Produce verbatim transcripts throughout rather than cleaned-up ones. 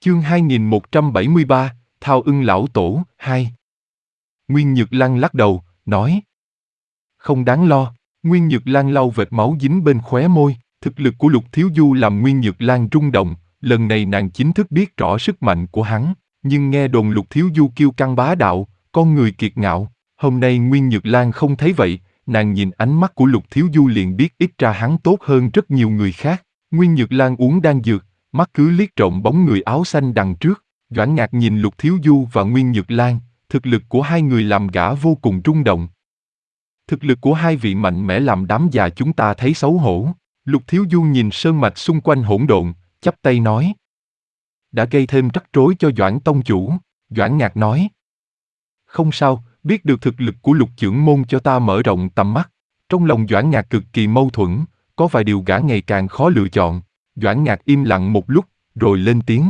Chương hai nghìn một trăm bảy mươi ba, Thao Ưng Lão Tổ, hai. Nguyên Nhược Lan lắc đầu, nói. Không đáng lo. Nguyên Nhược Lan lau vệt máu dính bên khóe môi, thực lực của Lục Thiếu Du làm Nguyên Nhược Lan rung động, lần này nàng chính thức biết rõ sức mạnh của hắn, nhưng nghe đồn Lục Thiếu Du kiêu căng bá đạo, con người kiệt ngạo, hôm nay Nguyên Nhược Lan không thấy vậy, nàng nhìn ánh mắt của Lục Thiếu Du liền biết ít ra hắn tốt hơn rất nhiều người khác. Nguyên Nhược Lan uống đan dược, mắt cứ liếc trộm bóng người áo xanh đằng trước, Doãn Ngạc nhìn Lục Thiếu Du và Nguyên Nhược Lan, thực lực của hai người làm gã vô cùng rung động. Thực lực của hai vị mạnh mẽ làm đám già chúng ta thấy xấu hổ. Lục Thiếu Du nhìn sơn mạch xung quanh hỗn độn, chắp tay nói. Đã gây thêm rắc rối cho Doãn tông chủ. Doãn Ngạc nói. Không sao, biết được thực lực của Lục trưởng môn cho ta mở rộng tầm mắt. Trong lòng Doãn Ngạc cực kỳ mâu thuẫn, có vài điều gã ngày càng khó lựa chọn. Doãn Ngạc im lặng một lúc, rồi lên tiếng.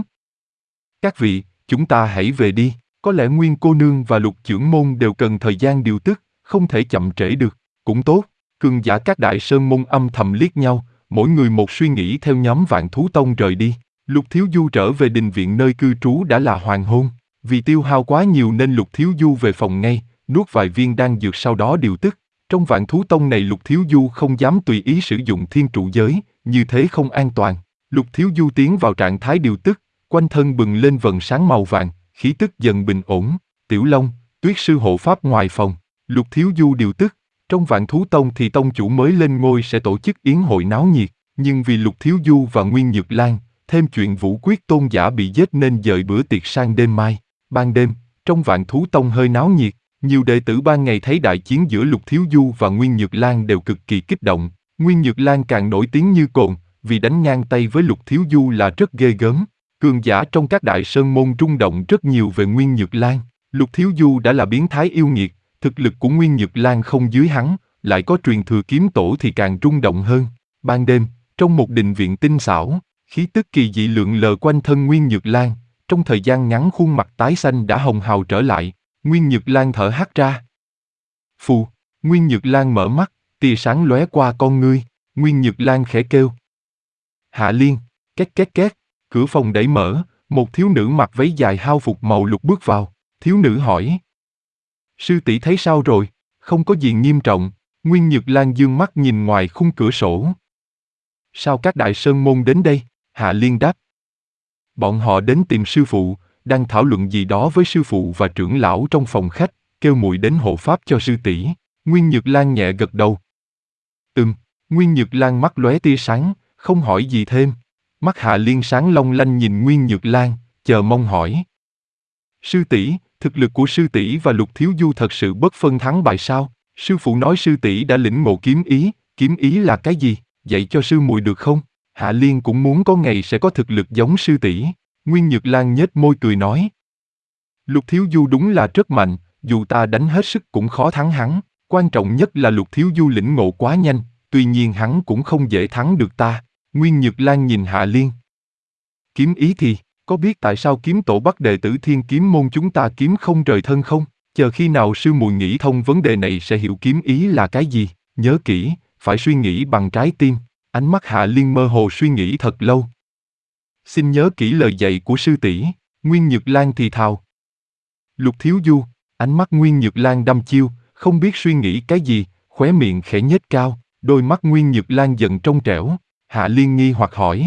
Các vị, chúng ta hãy về đi, có lẽ Nguyên cô nương và Lục trưởng môn đều cần thời gian điều tức, không thể chậm trễ được. Cũng tốt. Cường giả các đại sơn môn âm thầm liếc nhau, mỗi người một suy nghĩ theo nhóm Vạn Thú Tông rời đi. Lục Thiếu Du trở về đình viện nơi cư trú đã là hoàng hôn, vì tiêu hao quá nhiều nên Lục Thiếu Du về phòng ngay, nuốt vài viên đan dược sau đó điều tức. Trong Vạn Thú Tông này Lục Thiếu Du không dám tùy ý sử dụng thiên trụ giới, như thế không an toàn. Lục Thiếu Du tiến vào trạng thái điều tức, quanh thân bừng lên vầng sáng màu vàng, khí tức dần bình ổn. Tiểu Long, Tuyết sư hộ pháp ngoài phòng, Lục Thiếu Du điều tức. Trong Vạn Thú Tông thì tông chủ mới lên ngôi sẽ tổ chức yến hội náo nhiệt, nhưng vì Lục Thiếu Du và Nguyên Nhược Lan, thêm chuyện Vũ Quyết tôn giả bị giết nên dời bữa tiệc sang đêm mai. Ban đêm, trong Vạn Thú Tông hơi náo nhiệt, nhiều đệ tử ban ngày thấy đại chiến giữa Lục Thiếu Du và Nguyên Nhược Lan đều cực kỳ kích động. Nguyên Nhược Lan càng nổi tiếng như cồn, vì đánh ngang tay với Lục Thiếu Du là rất ghê gớm. Cường giả trong các đại sơn môn rung động rất nhiều về Nguyên Nhược Lan. Lục Thiếu Du đã là biến thái yêu nghiệt, thực lực của Nguyên Nhược Lan không dưới hắn, lại có truyền thừa kiếm tổ thì càng rung động hơn. Ban đêm, trong một đình viện tinh xảo, khí tức kỳ dị lượn lờ quanh thân Nguyên Nhược Lan, trong thời gian ngắn khuôn mặt tái xanh đã hồng hào trở lại, Nguyên Nhược Lan thở hắt ra. Phù, Nguyên Nhược Lan mở mắt, tia sáng lóe qua con ngươi, Nguyên Nhược Lan khẽ kêu. Hạ Liên, két két két, cửa phòng đẩy mở, một thiếu nữ mặc váy dài hao phục màu lục bước vào, thiếu nữ hỏi. Sư tỷ thấy sao rồi? Không có gì nghiêm trọng. Nguyên Nhược Lan dương mắt nhìn ngoài khung cửa sổ. Sao các đại sơn môn đến đây? Hạ Liên đáp. Bọn họ đến tìm sư phụ, đang thảo luận gì đó với sư phụ và trưởng lão trong phòng khách, kêu muội đến hộ pháp cho sư tỷ. Nguyên Nhược Lan nhẹ gật đầu. Ừm. Nguyên Nhược Lan mắt lóe tia sáng, không hỏi gì thêm. Mắt Hạ Liên sáng long lanh nhìn Nguyên Nhược Lan, chờ mong hỏi. Sư tỷ, thực lực của sư tỷ và Lục Thiếu Du thật sự bất phân thắng bại sao? Sư phụ nói sư tỷ đã lĩnh ngộ kiếm ý, kiếm ý là cái gì? Dạy cho sư muội được không? Hạ Liên cũng muốn có ngày sẽ có thực lực giống sư tỷ. Nguyên Nhược Lan nhếch môi cười nói. Lục Thiếu Du đúng là rất mạnh, dù ta đánh hết sức cũng khó thắng hắn. Quan trọng nhất là Lục Thiếu Du lĩnh ngộ quá nhanh, tuy nhiên hắn cũng không dễ thắng được ta. Nguyên Nhược Lan nhìn Hạ Liên. Kiếm ý thì, có biết tại sao kiếm tổ bắt đệ tử Thiên Kiếm môn chúng ta kiếm không rời thân không? Chờ khi nào sư muội nghĩ thông vấn đề này sẽ hiểu kiếm ý là cái gì. Nhớ kỹ, phải suy nghĩ bằng trái tim. Ánh mắt Hạ Liên mơ hồ suy nghĩ thật lâu. Xin nhớ kỹ lời dạy của sư tỷ. Nguyên Nhược Lan thì thào. Lục Thiếu Du, ánh mắt Nguyên Nhược Lan đăm chiêu, không biết suy nghĩ cái gì, khóe miệng khẽ nhếch cao, đôi mắt Nguyên Nhược Lan dần trong trẻo. Hạ Liên nghi hoặc hỏi.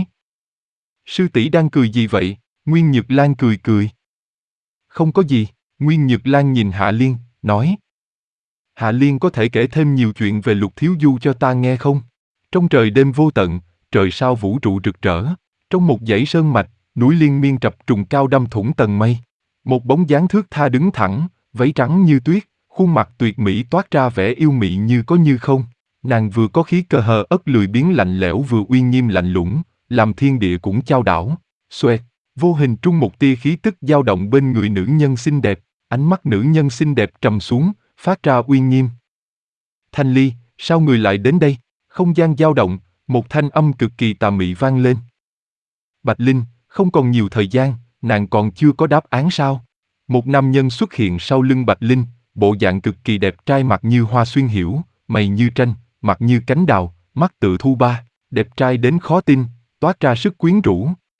Sư tỷ đang cười gì vậy? Nguyên Nhược Lan cười cười. Không có gì. Nguyên Nhược Lan nhìn Hạ Liên, nói. Hạ Liên có thể kể thêm nhiều chuyện về Lục Thiếu Du cho ta nghe không? Trong trời đêm vô tận, trời sao vũ trụ rực rỡ, trong một dãy sơn mạch, núi liên miên trập trùng cao đâm thủng tầng mây. Một bóng dáng thướt tha đứng thẳng, váy trắng như tuyết, khuôn mặt tuyệt mỹ toát ra vẻ yêu mị như có như không. Nàng vừa có khí cơ hờ ất lười biếng lạnh lẽo vừa uy nghiêm lạnh lùng, làm thiên địa cũng chao đảo. Xoẹt, vô hình trung một tia khí tức dao động bên người nữ nhân xinh đẹp, ánh mắt nữ nhân xinh đẹp trầm xuống, phát ra uy nghiêm. Thanh Ly, sao người lại đến đây? Không gian dao động, một thanh âm cực kỳ tà mị vang lên. Bạch Linh, không còn nhiều thời gian, nàng còn chưa có đáp án sao? Một nam nhân xuất hiện sau lưng Bạch Linh, bộ dạng cực kỳ đẹp trai, mặt như hoa xuyên hiểu, mày như tranh, mặt như cánh đào, mắt tự thu ba, đẹp trai đến khó tin, toát ra sức quyến rũ.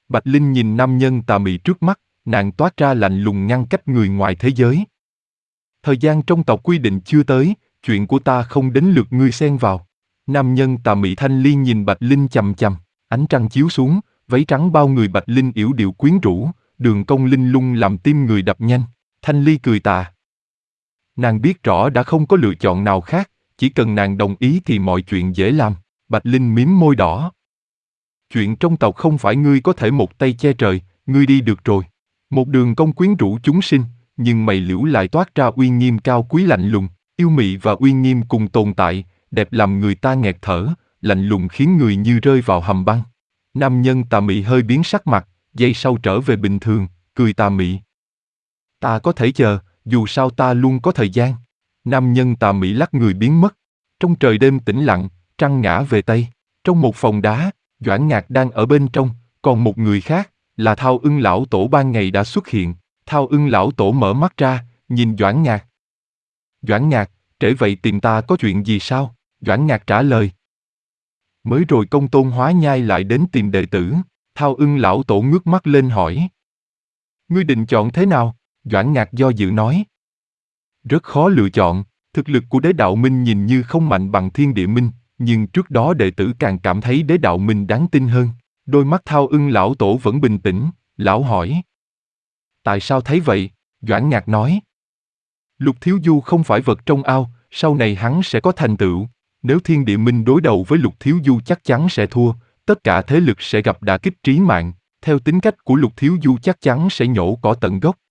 Bạch Linh nhìn nam nhân tà mị trước mắt, nàng toát ra lạnh lùng ngăn cách người ngoài thế giới. Thời gian trong tộc quy định chưa tới, chuyện của ta không đến lượt ngươi xen vào. Nam nhân tà mị thanh ly nhìn Bạch Linh chằm chằm, ánh trăng chiếu xuống, váy trắng bao người Bạch Linh yểu điệu quyến rũ, đường cong linh lung làm tim người đập nhanh. Thanh ly cười tà. Nàng biết rõ đã không có lựa chọn nào khác, chỉ cần nàng đồng ý thì mọi chuyện dễ làm. Bạch Linh mím môi đỏ. Chuyện trong tộc không phải ngươi có thể một tay che trời, ngươi đi được rồi. Một đường cong quyến rũ chúng sinh, nhưng mày liễu lại toát ra uy nghiêm cao quý lạnh lùng, yêu mị và uy nghiêm cùng tồn tại, đẹp làm người ta nghẹt thở, lạnh lùng khiến người như rơi vào hầm băng. Nam nhân tà mị hơi biến sắc mặt, giây sau trở về bình thường, cười tà mị. Ta có thể chờ, dù sao ta luôn có thời gian. Nam nhân tà mị lắc người biến mất. Trong trời đêm tĩnh lặng, trăng ngã về Tây. Trong một phòng đá, Doãn Ngạc đang ở bên trong, còn một người khác, là Thao Ưng lão tổ ban ngày đã xuất hiện. Thao Ưng lão tổ mở mắt ra, nhìn Doãn Ngạc. Doãn Ngạc, trễ vậy tìm ta có chuyện gì sao? Doãn Ngạc trả lời. Mới rồi Công Tôn Hóa Nhai lại đến tìm đệ tử. Thao Ưng lão tổ ngước mắt lên hỏi. Ngươi định chọn thế nào? Doãn Ngạc do dự nói. Rất khó lựa chọn, thực lực của Đế Đạo Minh nhìn như không mạnh bằng Thiên Địa Minh, nhưng trước đó đệ tử càng cảm thấy Đế Đạo Minh đáng tin hơn. Đôi mắt Thao Ưng lão tổ vẫn bình tĩnh, lão hỏi. Tại sao thấy vậy? Doãn Ngạc nói. Lục Thiếu Du không phải vật trong ao, sau này hắn sẽ có thành tựu. Nếu Thiên Địa Minh đối đầu với Lục Thiếu Du chắc chắn sẽ thua, tất cả thế lực sẽ gặp đả kích trí mạng. Theo tính cách của Lục Thiếu Du chắc chắn sẽ nhổ cỏ tận gốc.